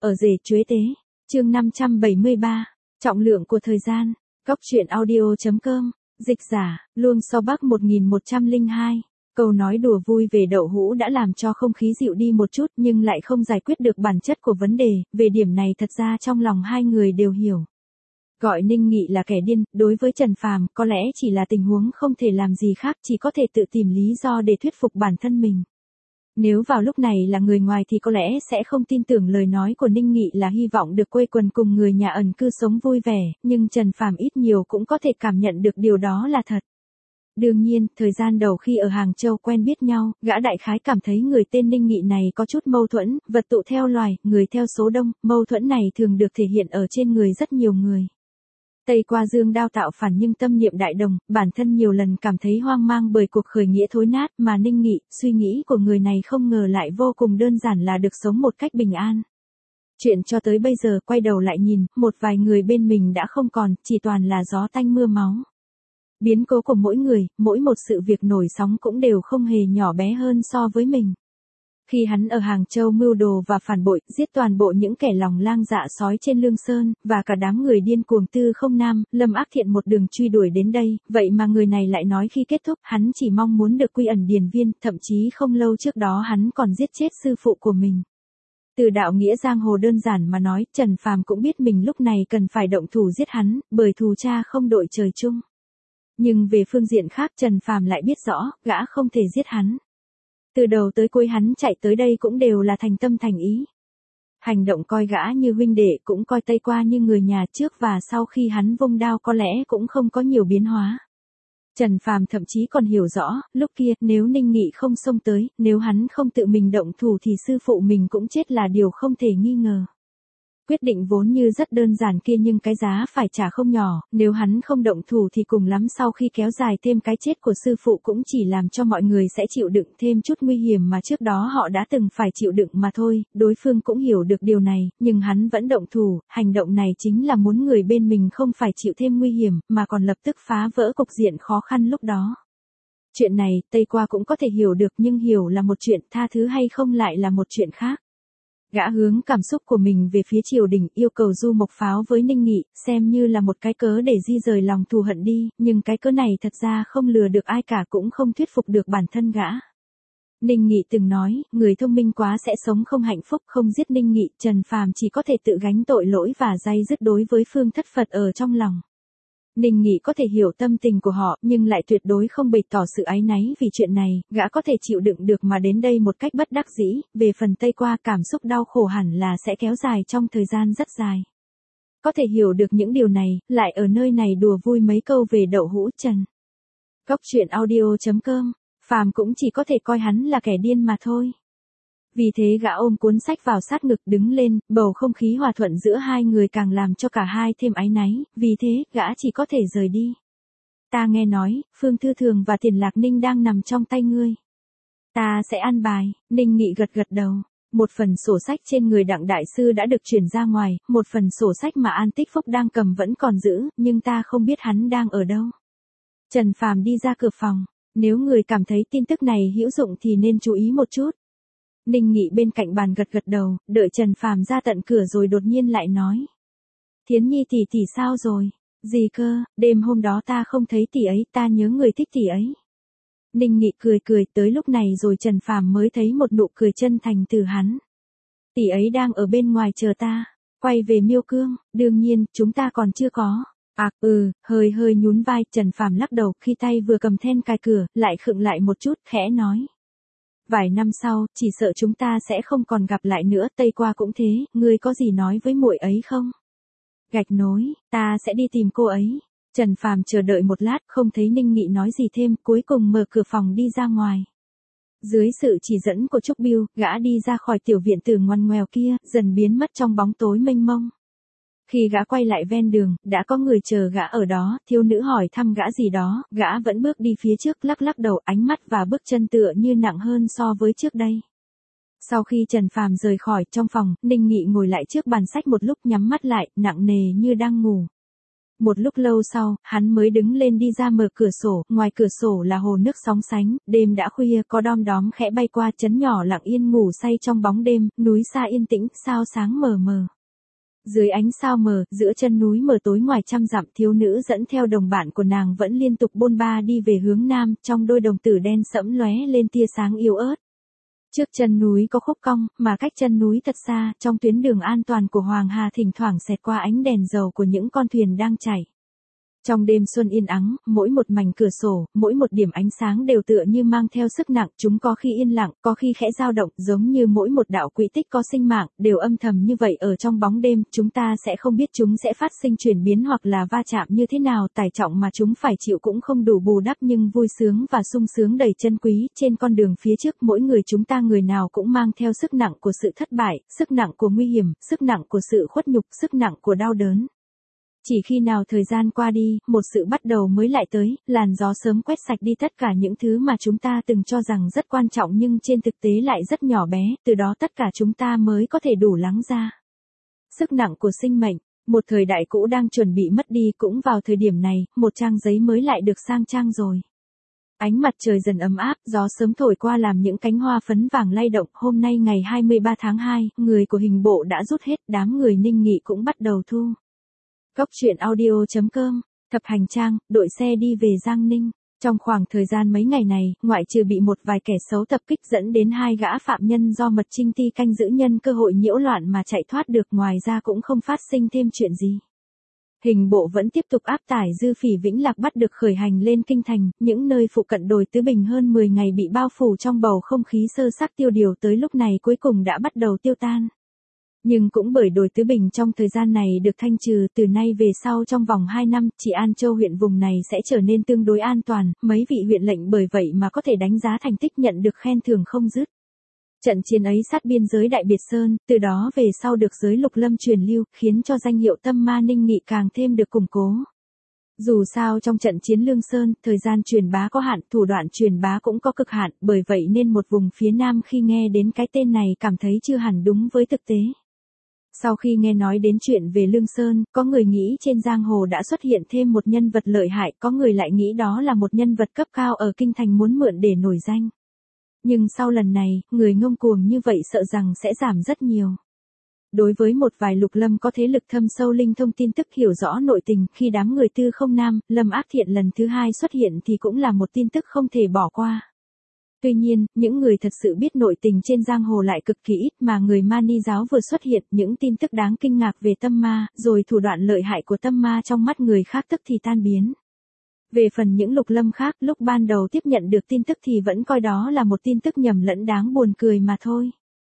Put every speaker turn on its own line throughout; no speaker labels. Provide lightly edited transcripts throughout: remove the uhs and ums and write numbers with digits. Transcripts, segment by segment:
ở rể chuế tế. Chương 573. Trọng lượng của thời gian. Góc truyện audio.com. Dịch giả, Luông Sau Bắc 1102. Câu nói đùa vui về đậu hũ đã làm cho không khí dịu đi một chút nhưng lại không giải quyết được bản chất của vấn đề, về điểm này thật ra trong lòng hai người đều hiểu. Gọi Ninh Nghị là kẻ điên, đối với Trần Phàm có lẽ chỉ là tình huống không thể làm gì khác, chỉ có thể tự tìm lý do để thuyết phục bản thân mình. Nếu vào lúc này là người ngoài thì có lẽ sẽ không tin tưởng lời nói của Ninh Nghị là hy vọng được quây quần cùng người nhà ẩn cư sống vui vẻ, nhưng Trần Phàm ít nhiều cũng có thể cảm nhận được điều đó là thật. Đương nhiên, thời gian đầu khi ở Hàng Châu quen biết nhau, gã đại khái cảm thấy người tên Ninh Nghị này có chút mâu thuẫn, vật tụ theo loài, người theo số đông, mâu thuẫn này thường được thể hiện ở trên người rất nhiều người. Tây qua dương đao tạo phản nhưng tâm niệm đại đồng, bản thân nhiều lần cảm thấy hoang mang bởi cuộc khởi nghĩa thối nát mà Ninh Nghị, suy nghĩ của người này không ngờ lại vô cùng đơn giản là được sống một cách bình an. Chuyện cho tới bây giờ quay đầu lại nhìn, một vài người bên mình đã không còn, chỉ toàn là gió tanh mưa máu. Biến cố của mỗi người, mỗi một sự việc nổi sóng cũng đều không hề nhỏ bé hơn so với mình. Khi hắn ở Hàng Châu mưu đồ và phản bội, giết toàn bộ những kẻ lòng lang dạ sói trên Lương Sơn, và cả đám người điên cuồng Tư Không Nam, Lâm Ác Thiện một đường truy đuổi đến đây, vậy mà người này lại nói khi kết thúc, hắn chỉ mong muốn được quy ẩn điền viên, thậm chí không lâu trước đó hắn còn giết chết sư phụ của mình. Từ đạo nghĩa giang hồ đơn giản mà nói, Trần Phàm cũng biết mình lúc này cần phải động thủ giết hắn, bởi thù cha không đội trời chung. Nhưng về phương diện khác Trần Phàm lại biết rõ, gã không thể giết hắn. Từ đầu tới cuối hắn chạy tới đây cũng đều là thành tâm thành ý. Hành động coi gã như huynh đệ, cũng coi Tây Qua như người nhà, trước và sau khi hắn vung đao có lẽ cũng không có nhiều biến hóa. Trần Phàm thậm chí còn hiểu rõ, lúc kia nếu Ninh Nghị không xông tới, nếu hắn không tự mình động thủ thì sư phụ mình cũng chết là điều không thể nghi ngờ. Quyết định vốn như rất đơn giản kia nhưng cái giá phải trả không nhỏ, nếu hắn không động thủ thì cùng lắm sau khi kéo dài thêm cái chết của sư phụ cũng chỉ làm cho mọi người sẽ chịu đựng thêm chút nguy hiểm mà trước đó họ đã từng phải chịu đựng mà thôi, đối phương cũng hiểu được điều này, nhưng hắn vẫn động thủ, hành động này chính là muốn người bên mình không phải chịu thêm nguy hiểm, mà còn lập tức phá vỡ cục diện khó khăn lúc đó. Chuyện này, Tây Qua cũng có thể hiểu được nhưng hiểu là một chuyện, tha thứ hay không lại là một chuyện khác. Gã hướng cảm xúc của mình về phía triều đình, yêu cầu du mộc pháo với Ninh Nghị, xem như là một cái cớ để di rời lòng thù hận đi, nhưng cái cớ này thật ra không lừa được ai cả cũng không thuyết phục được bản thân gã. Ninh Nghị từng nói, người thông minh quá sẽ sống không hạnh phúc, không giết Ninh Nghị, Trần Phàm chỉ có thể tự gánh tội lỗi và day dứt đối với Phương Thất Phật ở trong lòng. Ninh Nghị có thể hiểu tâm tình của họ, nhưng lại tuyệt đối không bày tỏ sự áy náy vì chuyện này, gã có thể chịu đựng được mà đến đây một cách bất đắc dĩ, về phần Tây Qua cảm xúc đau khổ hẳn là sẽ kéo dài trong thời gian rất dài. Có thể hiểu được những điều này, lại ở nơi này đùa vui mấy câu về đậu hũ Trần. Góc truyện audio.com, Phàm cũng chỉ có thể coi hắn là kẻ điên mà thôi. Vì thế gã ôm cuốn sách vào sát ngực đứng lên, bầu không khí hòa thuận giữa hai người càng làm cho cả hai thêm áy náy, vì thế gã chỉ có thể rời đi. Ta nghe nói, Phương Thư Thường và Tiền Lạc Ninh đang nằm trong tay ngươi. Ta sẽ an bài, Ninh Nghị gật gật đầu. Một phần sổ sách trên người Đặng Đại Sư đã được chuyển ra ngoài, một phần sổ sách mà An Tích Phúc đang cầm vẫn còn giữ, nhưng ta không biết hắn đang ở đâu. Trần Phàm đi ra cửa phòng, nếu người cảm thấy tin tức này hữu dụng thì nên chú ý một chút. Ninh Nghị bên cạnh bàn gật gật đầu, đợi Trần Phàm ra tận cửa rồi đột nhiên lại nói. Thiến Nhi tỷ tỷ sao rồi? Gì cơ, đêm hôm đó ta không thấy tỷ ấy, ta nhớ người thích tỷ ấy. Ninh Nghị cười cười, tới lúc này rồi Trần Phàm mới thấy một nụ cười chân thành từ hắn. Tỷ ấy đang ở bên ngoài chờ ta, quay về Miêu Cương, đương nhiên, chúng ta còn chưa có. Hơi nhún vai, Trần Phàm lắc đầu, khi tay vừa cầm then cài cửa, lại khựng lại một chút, khẽ nói. Vài năm sau, chỉ sợ chúng ta sẽ không còn gặp lại nữa, Tây Qua cũng thế, ngươi có gì nói với muội ấy không? Gạch nối, ta sẽ đi tìm cô ấy. Trần Phàm chờ đợi một lát, không thấy Ninh Nghị nói gì thêm, cuối cùng mở cửa phòng đi ra ngoài. Dưới sự chỉ dẫn của Trúc Biêu, gã đi ra khỏi tiểu viện tử ngoằn ngoèo kia, dần biến mất trong bóng tối mênh mông. Khi gã quay lại ven đường, đã có người chờ gã ở đó, thiếu nữ hỏi thăm gã gì đó, gã vẫn bước đi phía trước lắc lắc đầu, ánh mắt và bước chân tựa như nặng hơn so với trước đây. Sau khi Trần Phàm rời khỏi trong phòng, Ninh Nghị ngồi lại trước bàn sách một lúc nhắm mắt lại, nặng nề như đang ngủ. Một lúc lâu sau, hắn mới đứng lên đi ra mở cửa sổ, ngoài cửa sổ là hồ nước sóng sánh, đêm đã khuya, có đom đóm khẽ bay qua, trấn nhỏ lặng yên ngủ say trong bóng đêm, núi xa yên tĩnh, sao sáng mờ mờ. Dưới ánh sao mờ, giữa chân núi mờ tối ngoài trăm dặm, thiếu nữ dẫn theo đồng bạn của nàng vẫn liên tục bôn ba đi về hướng nam, trong đôi đồng tử đen sẫm lóe lên tia sáng yếu ớt. Trước chân núi có khúc cong, mà cách chân núi thật xa, trong tuyến đường an toàn của Hoàng Hà thỉnh thoảng xẹt qua ánh đèn dầu của những con thuyền đang chảy. Trong đêm xuân yên ắng, mỗi một mảnh cửa sổ, mỗi một điểm ánh sáng đều tựa như mang theo sức nặng, chúng có khi yên lặng, có khi khẽ dao động, giống như mỗi một đạo quỹ tích có sinh mạng, đều âm thầm như vậy ở trong bóng đêm, chúng ta sẽ không biết chúng sẽ phát sinh chuyển biến hoặc là va chạm như thế nào, tải trọng mà chúng phải chịu cũng không đủ bù đắp nhưng vui sướng và sung sướng đầy chân quý, trên con đường phía trước mỗi người chúng ta người nào cũng mang theo sức nặng của sự thất bại, sức nặng của nguy hiểm, sức nặng của sự khuất nhục, sức nặng của đau đớn. Chỉ khi nào thời gian qua đi, một sự bắt đầu mới lại tới, làn gió sớm quét sạch đi tất cả những thứ mà chúng ta từng cho rằng rất quan trọng nhưng trên thực tế lại rất nhỏ bé, từ đó tất cả chúng ta mới có thể đủ lắng ra. Sức nặng của sinh mệnh, một thời đại cũ đang chuẩn bị mất đi cũng vào thời điểm này, một trang giấy mới lại được sang trang rồi. Ánh mặt trời dần ấm áp, gió sớm thổi qua làm những cánh hoa phấn vàng lay động, hôm nay ngày 23 tháng 2, người của hình bộ đã rút hết, đám người Ninh Nghị cũng bắt đầu thu. Góc truyện audio.com, thập hành trang, đội xe đi về Giang Ninh. Trong khoảng thời gian mấy ngày này, ngoại trừ bị một vài kẻ xấu tập kích dẫn đến 2 gã phạm nhân do Mật Trinh Ti canh giữ nhân cơ hội nhiễu loạn mà chạy thoát được, ngoài ra cũng không phát sinh thêm chuyện gì. Hình bộ vẫn tiếp tục áp tải Dư Phỉ Vĩnh Lạc bắt được khởi hành lên kinh thành, những nơi phụ cận đồi Tứ Bình hơn 10 ngày bị bao phủ trong bầu không khí sơ xác tiêu điều tới lúc này cuối cùng đã bắt đầu tiêu tan. Nhưng cũng bởi đồi Tứ Bình trong thời gian này được thanh trừ, từ nay về sau trong vòng 2 năm, chỉ An Châu huyện vùng này sẽ trở nên tương đối an toàn, mấy vị huyện lệnh bởi vậy mà có thể đánh giá thành tích nhận được khen thưởng không dứt. Trận chiến ấy sát biên giới Đại Biệt Sơn, từ đó về sau được giới Lục Lâm truyền lưu, khiến cho danh hiệu Tâm Ma Ninh Nghị càng thêm được củng cố. Dù sao trong trận chiến Lương Sơn, thời gian truyền bá có hạn, thủ đoạn truyền bá cũng có cực hạn, bởi vậy nên một vùng phía Nam khi nghe đến cái tên này cảm thấy chưa hẳn đúng với thực tế. Sau khi nghe nói đến chuyện về Lương Sơn, có người nghĩ trên giang hồ đã xuất hiện thêm một nhân vật lợi hại, có người lại nghĩ đó là một nhân vật cấp cao ở kinh thành muốn mượn để nổi danh. Nhưng sau lần này, người ngông cuồng như vậy sợ rằng sẽ giảm rất nhiều. Đối với một vài Lục Lâm có thế lực thâm sâu linh thông tin tức hiểu rõ nội tình, khi đám người Tư Không Nam, Lâm Ác Thiện lần thứ 2 xuất hiện thì cũng là một tin tức không thể bỏ qua. Tuy nhiên, những người thật sự biết nội tình trên giang hồ lại cực kỳ ít, mà người Mani giáo vừa xuất hiện, những tin tức đáng kinh ngạc về tâm ma, rồi thủ đoạn lợi hại của tâm ma trong mắt người khác tức thì tan biến. Về phần những Lục Lâm khác, lúc ban đầu tiếp nhận được tin tức thì vẫn coi đó là một tin tức nhầm lẫn đáng buồn cười mà thôi.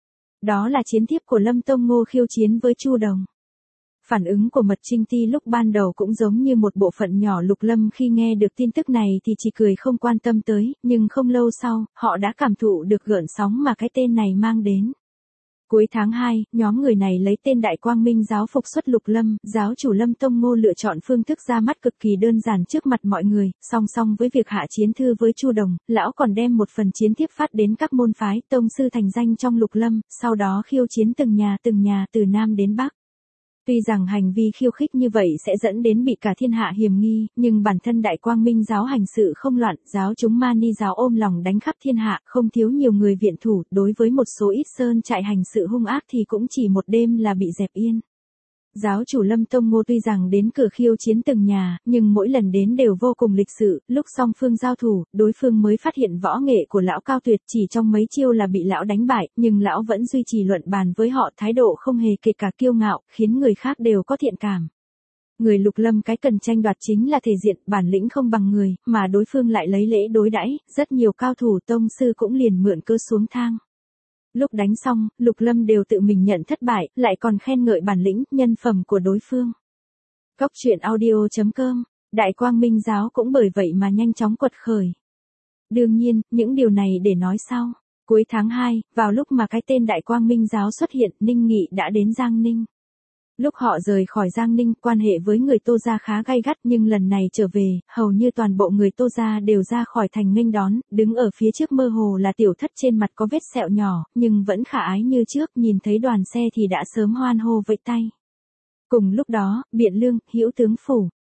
Đó là chiến thiếp của Lâm Tông Ngô khiêu chiến với Chu Đồng. Phản ứng của Mật Trinh Ti lúc ban đầu cũng giống như một bộ phận nhỏ Lục Lâm khi nghe được tin tức này thì chỉ cười không quan tâm tới, nhưng không lâu sau, họ đã cảm thụ được gợn sóng mà cái tên này mang đến. Cuối tháng 2, nhóm người này lấy tên Đại Quang Minh giáo phục xuất Lục Lâm, giáo chủ Lâm Tông Ngô lựa chọn phương thức ra mắt cực kỳ đơn giản trước mặt mọi người, song song với việc hạ chiến thư với Chu Đồng, lão còn đem một phần chiến thiếp phát đến các môn phái, tông sư thành danh trong Lục Lâm, sau đó khiêu chiến từng nhà từ Nam đến Bắc. Tuy rằng hành vi khiêu khích như vậy sẽ dẫn đến bị cả thiên hạ hiềm nghi, nhưng bản thân Đại Quang Minh giáo hành sự không loạn, giáo chúng Mani giáo ôm lòng đánh khắp thiên hạ, không thiếu nhiều người viện thủ, đối với một số ít sơn trại hành sự hung ác thì cũng chỉ một đêm là bị dẹp yên. Giáo chủ Lâm Tông Ngô tuy rằng đến cửa khiêu chiến từng nhà, nhưng mỗi lần đến đều vô cùng lịch sự, lúc song phương giao thủ, đối phương mới phát hiện võ nghệ của lão cao tuyệt, chỉ trong mấy chiêu là bị lão đánh bại, nhưng lão vẫn duy trì luận bàn với họ, thái độ không hề kể cả kiêu ngạo, khiến người khác đều có thiện cảm. Người Lục Lâm cái cần tranh đoạt chính là thể diện, bản lĩnh không bằng người, mà đối phương lại lấy lễ đối đãi, rất nhiều cao thủ tông sư cũng liền mượn cơ xuống thang. Lúc đánh xong, Lục Lâm đều tự mình nhận thất bại, lại còn khen ngợi bản lĩnh, nhân phẩm của đối phương. Góc truyện audio.com, Đại Quang Minh giáo cũng bởi vậy mà nhanh chóng quật khởi. Đương nhiên, những điều này để nói sau. Cuối tháng 2, vào lúc mà cái tên Đại Quang Minh giáo xuất hiện, Ninh Nghị đã đến Giang Ninh. Lúc họ rời khỏi Giang Ninh, quan hệ với người Tô gia khá gay gắt, nhưng lần này trở về, hầu như toàn bộ người Tô gia đều ra khỏi thành nghênh đón, đứng ở phía trước mơ hồ là Tiểu Thất trên mặt có vết sẹo nhỏ, nhưng vẫn khả ái như trước, nhìn thấy đoàn xe thì đã sớm hoan hô vẫy tay. Cùng lúc đó, Biện Lương, Hữu tướng phủ,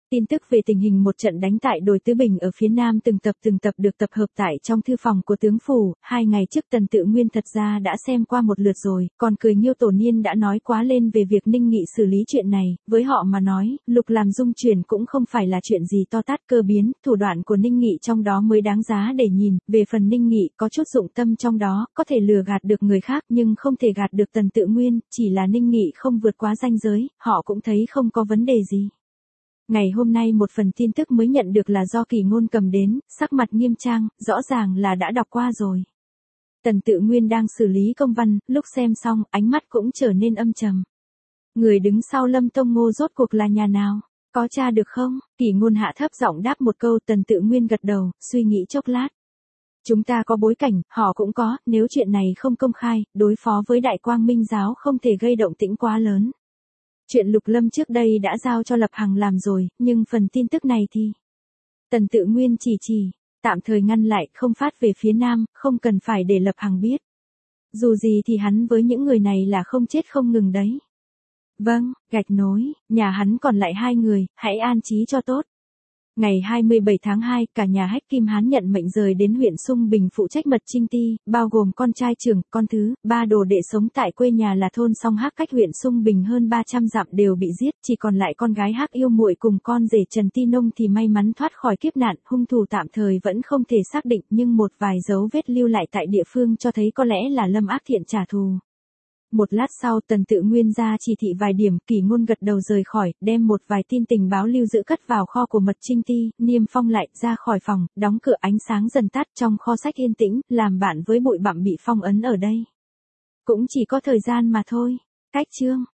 Tin tức về tình hình một trận đánh tại đồi Tứ Bình ở phía Nam từng tập được tập hợp tại trong thư phòng của tướng phủ, 2 ngày trước Tần Tự Nguyên thật ra đã xem qua một lượt rồi, còn cười Nghiêu Tổ Niên đã nói quá lên về việc Ninh Nghị xử lý chuyện này, với họ mà nói, Lục làm dung chuyển cũng không phải là chuyện gì to tát cơ biến, thủ đoạn của Ninh Nghị trong đó mới đáng giá để nhìn, về phần Ninh Nghị có chút dụng tâm trong đó, có thể lừa gạt được người khác nhưng không thể gạt được Tần Tự Nguyên, chỉ là Ninh Nghị không vượt quá ranh giới, họ cũng thấy không có vấn đề gì. Ngày hôm nay một phần tin tức mới nhận được là do Kỳ Ngôn cầm đến, sắc mặt nghiêm trang, rõ ràng là đã đọc qua rồi. Tần Tự Nguyên đang xử lý công văn, lúc xem xong, ánh mắt cũng trở nên âm trầm. Người đứng sau Lâm Tông Ngô rốt cuộc là nhà nào? Có tra được không? Kỳ Ngôn hạ thấp giọng đáp một câu, Tần Tự Nguyên gật đầu, suy nghĩ chốc lát. Chúng ta có bối cảnh, họ cũng có, nếu chuyện này không công khai, đối phó với Đại Quang Minh giáo không thể gây động tĩnh quá lớn. Chuyện Lục Lâm trước đây đã giao cho Lập Hằng làm rồi, nhưng phần tin tức này thì... Tần Tự Nguyên chỉ, tạm thời ngăn lại, không phát về phía Nam, không cần phải để Lập Hằng biết. Dù gì thì hắn với những người này là không chết không ngừng đấy. Vâng, gạch nối, nhà hắn còn lại 2 người, hãy an trí cho tốt. Ngày 27 tháng 2, cả nhà Hách Kim Hán nhận mệnh rời đến huyện Sung Bình phụ trách mật trinh ti, bao gồm con trai trưởng, con thứ, 3 đồ đệ sống tại quê nhà là thôn Song Hác cách huyện Sung Bình hơn 300 dặm đều bị giết, chỉ còn lại con gái Hác Yêu Muội cùng con rể Trần Ti Nông thì may mắn thoát khỏi kiếp nạn, hung thủ tạm thời vẫn không thể xác định nhưng một vài dấu vết lưu lại tại địa phương cho thấy có lẽ là Lâm Ác Thiện trả thù. Một lát sau Tần Tự Nguyên ra chỉ thị vài điểm, Kỳ Ngôn gật đầu rời khỏi, đem một vài tin tình báo lưu giữ cất vào kho của mật trinh ti, niêm phong lại, ra khỏi phòng, đóng cửa, ánh sáng dần tắt, trong kho sách yên tĩnh, làm bạn với bụi bặm bị phong ấn ở đây. Cũng chỉ có thời gian mà thôi. Cách chương